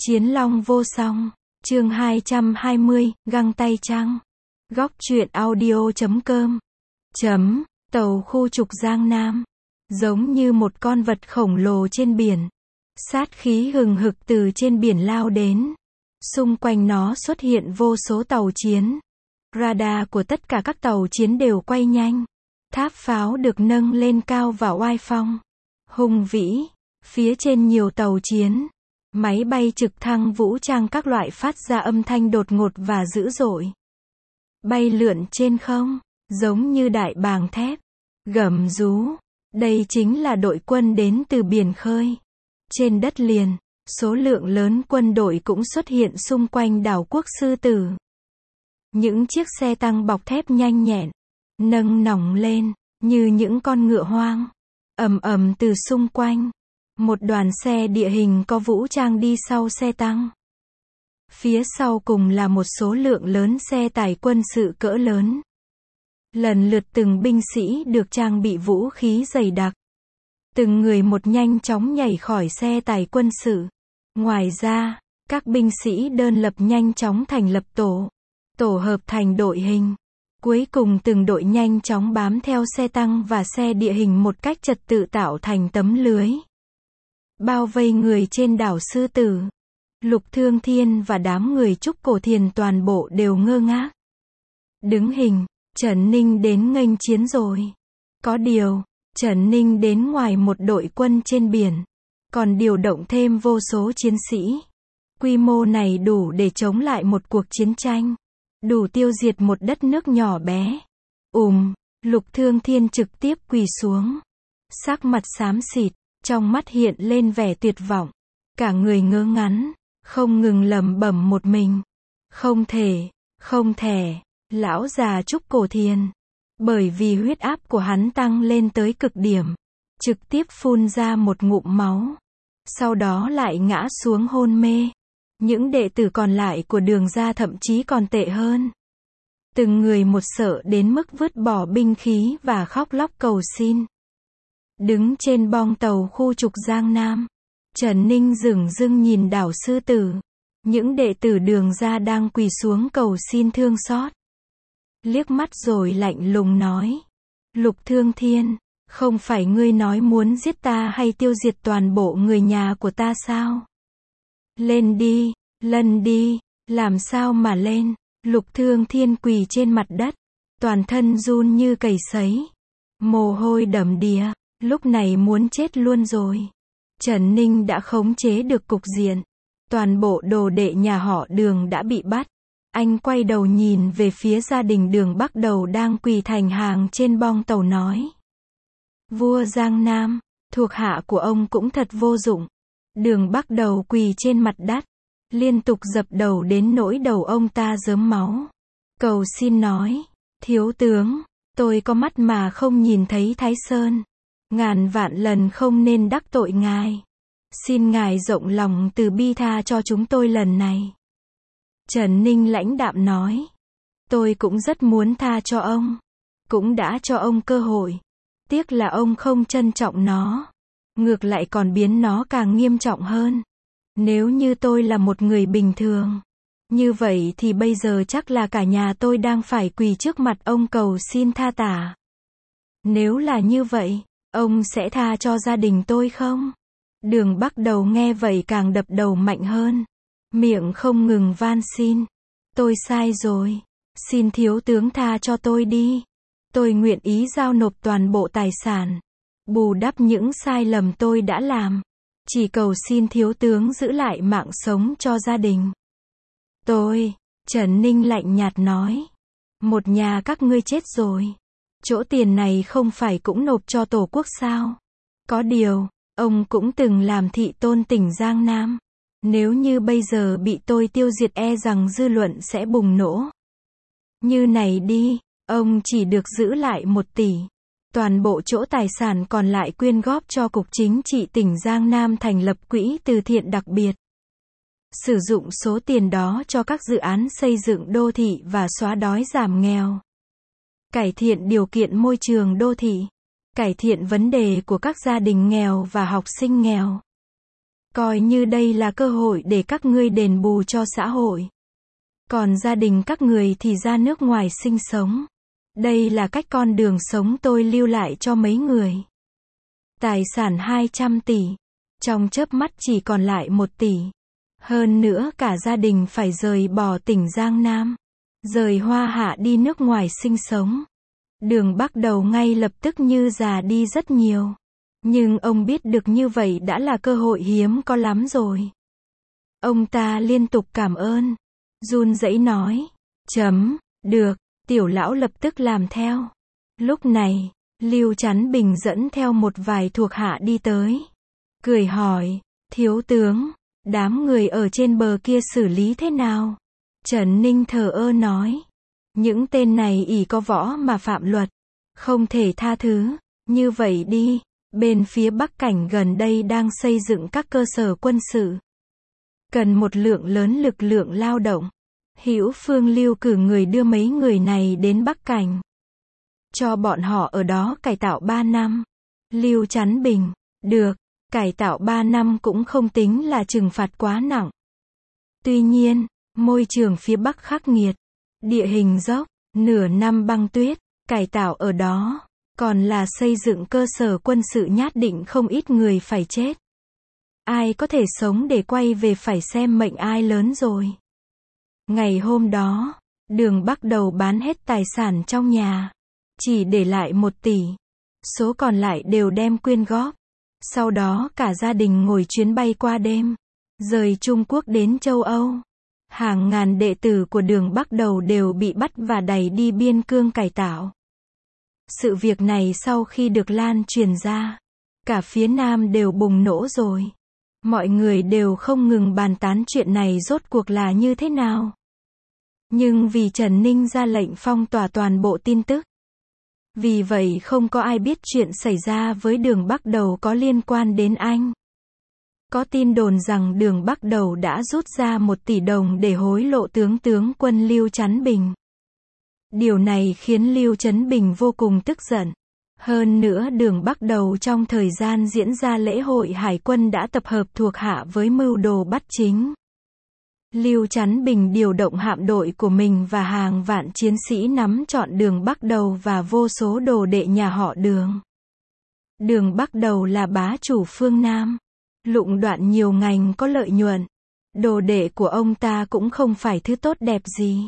Chiến long vô song, chương 220, găng tay trăng. Góc truyện audio.com. Tàu khu trục Giang Nam. Giống như một con vật khổng lồ trên biển. Sát khí hừng hực từ trên biển lao đến. Xung quanh nó xuất hiện vô số tàu chiến. Radar của tất cả các tàu chiến đều quay nhanh. Tháp pháo được nâng lên cao và oai phong. Hùng vĩ. Phía trên nhiều tàu chiến. Máy bay trực thăng vũ trang các loại phát ra âm thanh đột ngột và dữ dội. Bay lượn trên không, giống như đại bàng thép. Gầm rú. Đây chính là đội quân đến từ biển khơi. Trên đất liền, số lượng lớn quân đội cũng xuất hiện xung quanh đảo quốc Sư Tử. Những chiếc xe tăng bọc thép nhanh nhẹn, nâng nòng lên, như những con ngựa hoang. Ầm ầm từ xung quanh. Một đoàn xe địa hình có vũ trang đi sau xe tăng. Phía sau cùng là một số lượng lớn xe tải quân sự cỡ lớn. Lần lượt từng binh sĩ được trang bị vũ khí dày đặc. Từng người một nhanh chóng nhảy khỏi xe tải quân sự. Ngoài ra, các binh sĩ đơn lập nhanh chóng thành lập tổ hợp thành đội hình. Cuối cùng từng đội nhanh chóng bám theo xe tăng và xe địa hình một cách trật tự tạo thành tấm lưới. Bao vây người trên đảo Sư Tử. Lục Thương Thiên và đám người Trúc Cổ Thiền toàn bộ đều ngơ ngác. Đứng hình, Trần Ninh đến nghênh chiến rồi. Có điều, Trần Ninh đến ngoài một đội quân trên biển, còn điều động thêm vô số chiến sĩ. Quy mô này đủ để chống lại một cuộc chiến tranh, đủ tiêu diệt một đất nước nhỏ bé. Lục Thương Thiên trực tiếp quỳ xuống. Sắc mặt xám xịt, trong mắt hiện lên vẻ tuyệt vọng. Cả người ngơ ngắn, không ngừng lẩm bẩm một mình. Không thể, lão già Trúc Cổ Thiền. Bởi vì huyết áp của hắn tăng lên tới cực điểm. Trực tiếp phun ra một ngụm máu. Sau đó lại ngã xuống hôn mê. Những đệ tử còn lại của Đường gia thậm chí còn tệ hơn. Từng người một sợ đến mức vứt bỏ binh khí và khóc lóc cầu xin. Đứng trên bong tàu khu trục Giang Nam, Trần Ninh dửng dưng nhìn đảo Sư Tử. Những đệ tử Đường gia đang quỳ xuống cầu xin thương xót. Liếc mắt rồi lạnh lùng nói. Lục Thương Thiên, không phải ngươi nói muốn giết ta hay tiêu diệt toàn bộ người nhà của ta sao? Lên đi, lăn đi, làm sao mà lên? Lục Thương Thiên quỳ trên mặt đất, toàn thân run như cầy sấy. Mồ hôi đầm đìa, lúc này muốn chết luôn rồi. Trần Ninh đã khống chế được cục diện. Toàn bộ đồ đệ nhà họ Đường đã bị bắt. Anh quay đầu nhìn về phía gia đình Đường Bắc Đầu đang quỳ thành hàng trên bong tàu nói. Vua Giang Nam, thuộc hạ của ông cũng thật vô dụng. Đường Bắc Đầu quỳ trên mặt đất, liên tục dập đầu đến nỗi đầu ông ta rớm máu. Cầu xin nói, thiếu tướng, tôi có mắt mà không nhìn thấy Thái Sơn. Ngàn vạn lần không nên đắc tội ngài. Xin ngài rộng lòng từ bi tha cho chúng tôi lần này. Trần Ninh lãnh đạm nói. Tôi cũng rất muốn tha cho ông. Cũng đã cho ông cơ hội. Tiếc là ông không trân trọng nó. Ngược lại còn biến nó càng nghiêm trọng hơn. Nếu như tôi là một người bình thường, như vậy thì bây giờ chắc là cả nhà tôi đang phải quỳ trước mặt ông cầu xin tha tả. Nếu là như vậy, ông sẽ tha cho gia đình tôi không? Đường Bắc Đầu nghe vậy càng đập đầu mạnh hơn. Miệng không ngừng van xin. Tôi sai rồi. Xin thiếu tướng tha cho tôi đi. Tôi nguyện ý giao nộp toàn bộ tài sản. Bù đắp những sai lầm tôi đã làm. Chỉ cầu xin thiếu tướng giữ lại mạng sống cho gia đình. Trần Ninh lạnh nhạt nói. Một nhà các ngươi chết rồi. Chỗ tiền này không phải cũng nộp cho Tổ quốc sao? Có điều, ông cũng từng làm thị tôn tỉnh Giang Nam. Nếu như bây giờ bị tôi tiêu diệt e rằng dư luận sẽ bùng nổ. Như này đi, ông chỉ được giữ lại 1 tỷ. Toàn bộ chỗ tài sản còn lại quyên góp cho Cục Chính trị tỉnh Giang Nam thành lập quỹ từ thiện đặc biệt. Sử dụng số tiền đó cho các dự án xây dựng đô thị và xóa đói giảm nghèo. Cải thiện điều kiện môi trường đô thị. Cải thiện vấn đề của các gia đình nghèo và học sinh nghèo. Coi như đây là cơ hội để các ngươi đền bù cho xã hội. Còn gia đình các người thì ra nước ngoài sinh sống. Đây là cách con đường sống tôi lưu lại cho mấy người. Tài sản 200 tỷ. Trong chớp mắt chỉ còn lại 1 tỷ. Hơn nữa cả gia đình phải rời bỏ tỉnh Giang Nam. Rời Hoa Hạ đi nước ngoài sinh sống. Đường Bắc Đầu ngay lập tức như già đi rất nhiều. Nhưng ông biết được như vậy đã là cơ hội hiếm có lắm rồi. Ông ta liên tục cảm ơn. Run rẩy nói. Được, Tiểu lão lập tức làm theo. Lúc này, Lưu Chấn Bình dẫn theo một vài thuộc hạ đi tới. Cười hỏi, thiếu tướng, đám người ở trên bờ kia xử lý thế nào? Trần Ninh thờ ơ nói. Những tên này ỷ có võ mà phạm luật. Không thể tha thứ. Như vậy đi, bên phía Bắc Cảnh gần đây đang xây dựng các cơ sở quân sự. Cần một lượng lớn lực lượng lao động. Hữu Phương Lưu cử người đưa mấy người này đến Bắc Cảnh. Cho bọn họ ở đó cải tạo 3 năm. Lưu Chấn Bình, được, cải tạo 3 năm cũng không tính là trừng phạt quá nặng. Tuy nhiên, môi trường phía Bắc khắc nghiệt, địa hình dốc, nửa năm băng tuyết, cải tạo ở đó, còn là xây dựng cơ sở quân sự nhất định không ít người phải chết. Ai có thể sống để quay về phải xem mệnh ai lớn rồi. Ngày hôm đó, Đường Bắc Đầu bán hết tài sản trong nhà. Chỉ để lại 1 tỷ. Số còn lại đều đem quyên góp. Sau đó cả gia đình ngồi chuyến bay qua đêm. Rời Trung Quốc đến châu Âu. Hàng ngàn đệ tử của Đường Bắc Đầu đều bị bắt và đẩy đi biên cương cải tạo. Sự việc này sau khi được lan truyền ra, cả phía Nam đều bùng nổ rồi. Mọi người đều không ngừng bàn tán chuyện này rốt cuộc là như thế nào. Nhưng vì Trần Ninh ra lệnh phong tỏa toàn bộ tin tức. Vì vậy không có ai biết chuyện xảy ra với Đường Bắc Đầu có liên quan đến anh. Có tin đồn rằng Đường Bắc Đầu đã rút ra 1 tỷ đồng để hối lộ tướng quân Lưu Chấn Bình. Điều này khiến Lưu Chấn Bình vô cùng tức giận. Hơn nữa Đường Bắc Đầu trong thời gian diễn ra lễ hội hải quân đã tập hợp thuộc hạ với mưu đồ bắt chính. Lưu Chấn Bình điều động hạm đội của mình và hàng vạn chiến sĩ nắm trọn Đường Bắc Đầu và vô số đồ đệ nhà họ Đường. Đường Bắc Đầu là bá chủ phương Nam, lũng đoạn nhiều ngành có lợi nhuận. Đồ đệ của ông ta cũng không phải thứ tốt đẹp gì.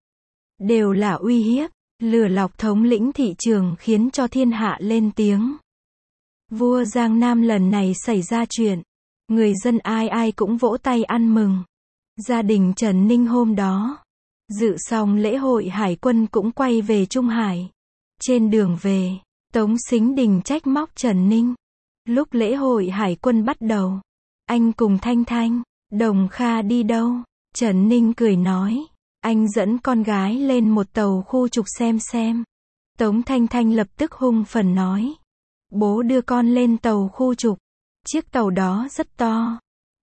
Đều là uy hiếp, lừa lọc thống lĩnh thị trường khiến cho thiên hạ lên tiếng. Vua Giang Nam lần này xảy ra chuyện. Người dân ai ai cũng vỗ tay ăn mừng. Gia đình Trần Ninh hôm đó, dự xong lễ hội hải quân cũng quay về Trung Hải. Trên đường về, Tống Sính Đình trách móc Trần Ninh. Lúc lễ hội hải quân bắt đầu, anh cùng Thanh Thanh, Đồng Kha đi đâu? Trần Ninh cười nói, anh dẫn con gái lên một tàu khu trục xem. Tống Thanh Thanh lập tức hung phần nói, bố đưa con lên tàu khu trục. Chiếc tàu đó rất to.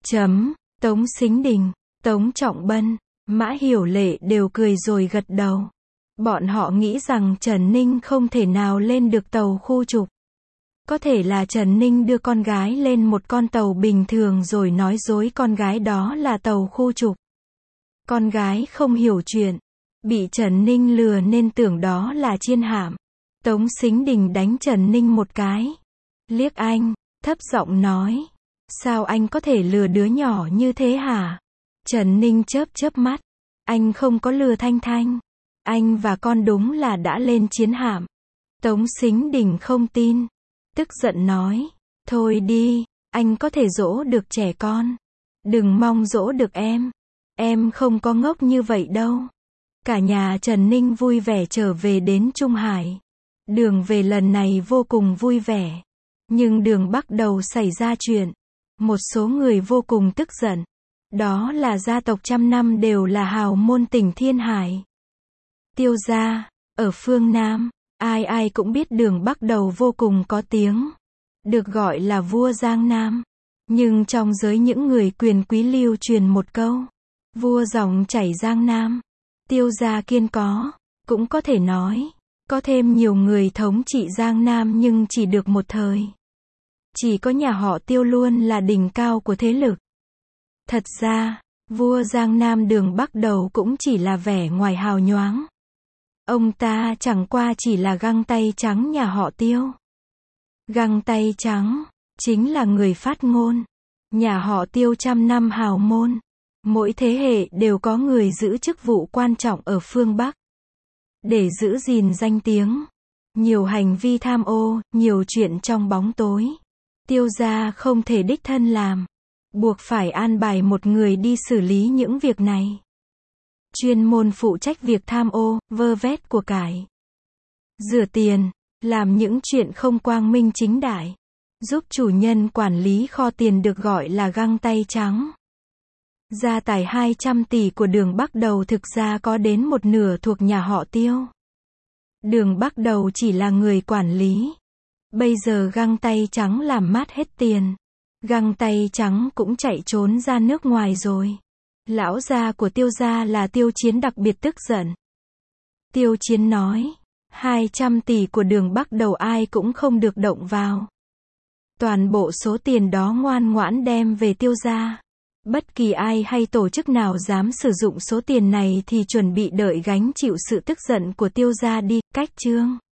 Tống Sính Đình, Tống Trọng Bân, Mã Hiểu Lệ đều cười rồi gật đầu. Bọn họ nghĩ rằng Trần Ninh không thể nào lên được tàu khu trục. Có thể là Trần Ninh đưa con gái lên một con tàu bình thường rồi nói dối con gái đó là tàu khu trục. Con gái không hiểu chuyện, bị Trần Ninh lừa nên tưởng đó là chiên hạm. Tống Sính Đình đánh Trần Ninh một cái. Liếc anh, thấp giọng nói, sao anh có thể lừa đứa nhỏ như thế hả? Trần Ninh chớp mắt, anh không có lừa Thanh Thanh. Anh và con đúng là đã lên chiến hạm. Tống Sính Đình không tin, tức giận nói, thôi đi, anh có thể dỗ được trẻ con. Đừng mong dỗ được em không có ngốc như vậy đâu. Cả nhà Trần Ninh vui vẻ trở về đến Trung Hải. Đường về lần này vô cùng vui vẻ. Nhưng Đường Bắc Đầu xảy ra chuyện. Một số người vô cùng tức giận. Đó là gia tộc trăm năm đều là hào môn tỉnh Thiên Hải. Tiêu gia, ở phương Nam, ai ai cũng biết Đường Bắc Đầu vô cùng có tiếng. Được gọi là vua Giang Nam. Nhưng trong giới những người quyền quý lưu truyền một câu. Vua dòng chảy Giang Nam. Tiêu gia kiên có. Cũng có thể nói, có thêm nhiều người thống trị Giang Nam nhưng chỉ được một thời. Chỉ có nhà họ Tiêu luôn là đỉnh cao của thế lực. Thật ra, vua Giang Nam Đường Bắc Đầu cũng chỉ là vẻ ngoài hào nhoáng. Ông ta chẳng qua chỉ là găng tay trắng nhà họ Tiêu. Găng tay trắng, chính là người phát ngôn. Nhà họ Tiêu trăm năm hào môn. Mỗi thế hệ đều có người giữ chức vụ quan trọng ở phương Bắc. Để giữ gìn danh tiếng. Nhiều hành vi tham ô, nhiều chuyện trong bóng tối. Tiêu gia không thể đích thân làm. Buộc phải an bài một người đi xử lý những việc này. Chuyên môn phụ trách việc tham ô, vơ vét của cải. Rửa tiền, làm những chuyện không quang minh chính đại. Giúp chủ nhân quản lý kho tiền được gọi là găng tay trắng. Gia tài 200 tỷ của Đường Bắc Đầu thực ra có đến một nửa thuộc nhà họ Tiêu. Đường Bắc Đầu chỉ là người quản lý. Bây giờ găng tay trắng làm mát hết tiền. Găng tay trắng cũng chạy trốn ra nước ngoài rồi. Lão gia của Tiêu gia là Tiêu Chiến đặc biệt tức giận. Tiêu Chiến nói, 200 tỷ của Đường Bắc Đầu ai cũng không được động vào. Toàn bộ số tiền đó ngoan ngoãn đem về Tiêu gia. Bất kỳ ai hay tổ chức nào dám sử dụng số tiền này thì chuẩn bị đợi gánh chịu sự tức giận của Tiêu gia đi. Cách chương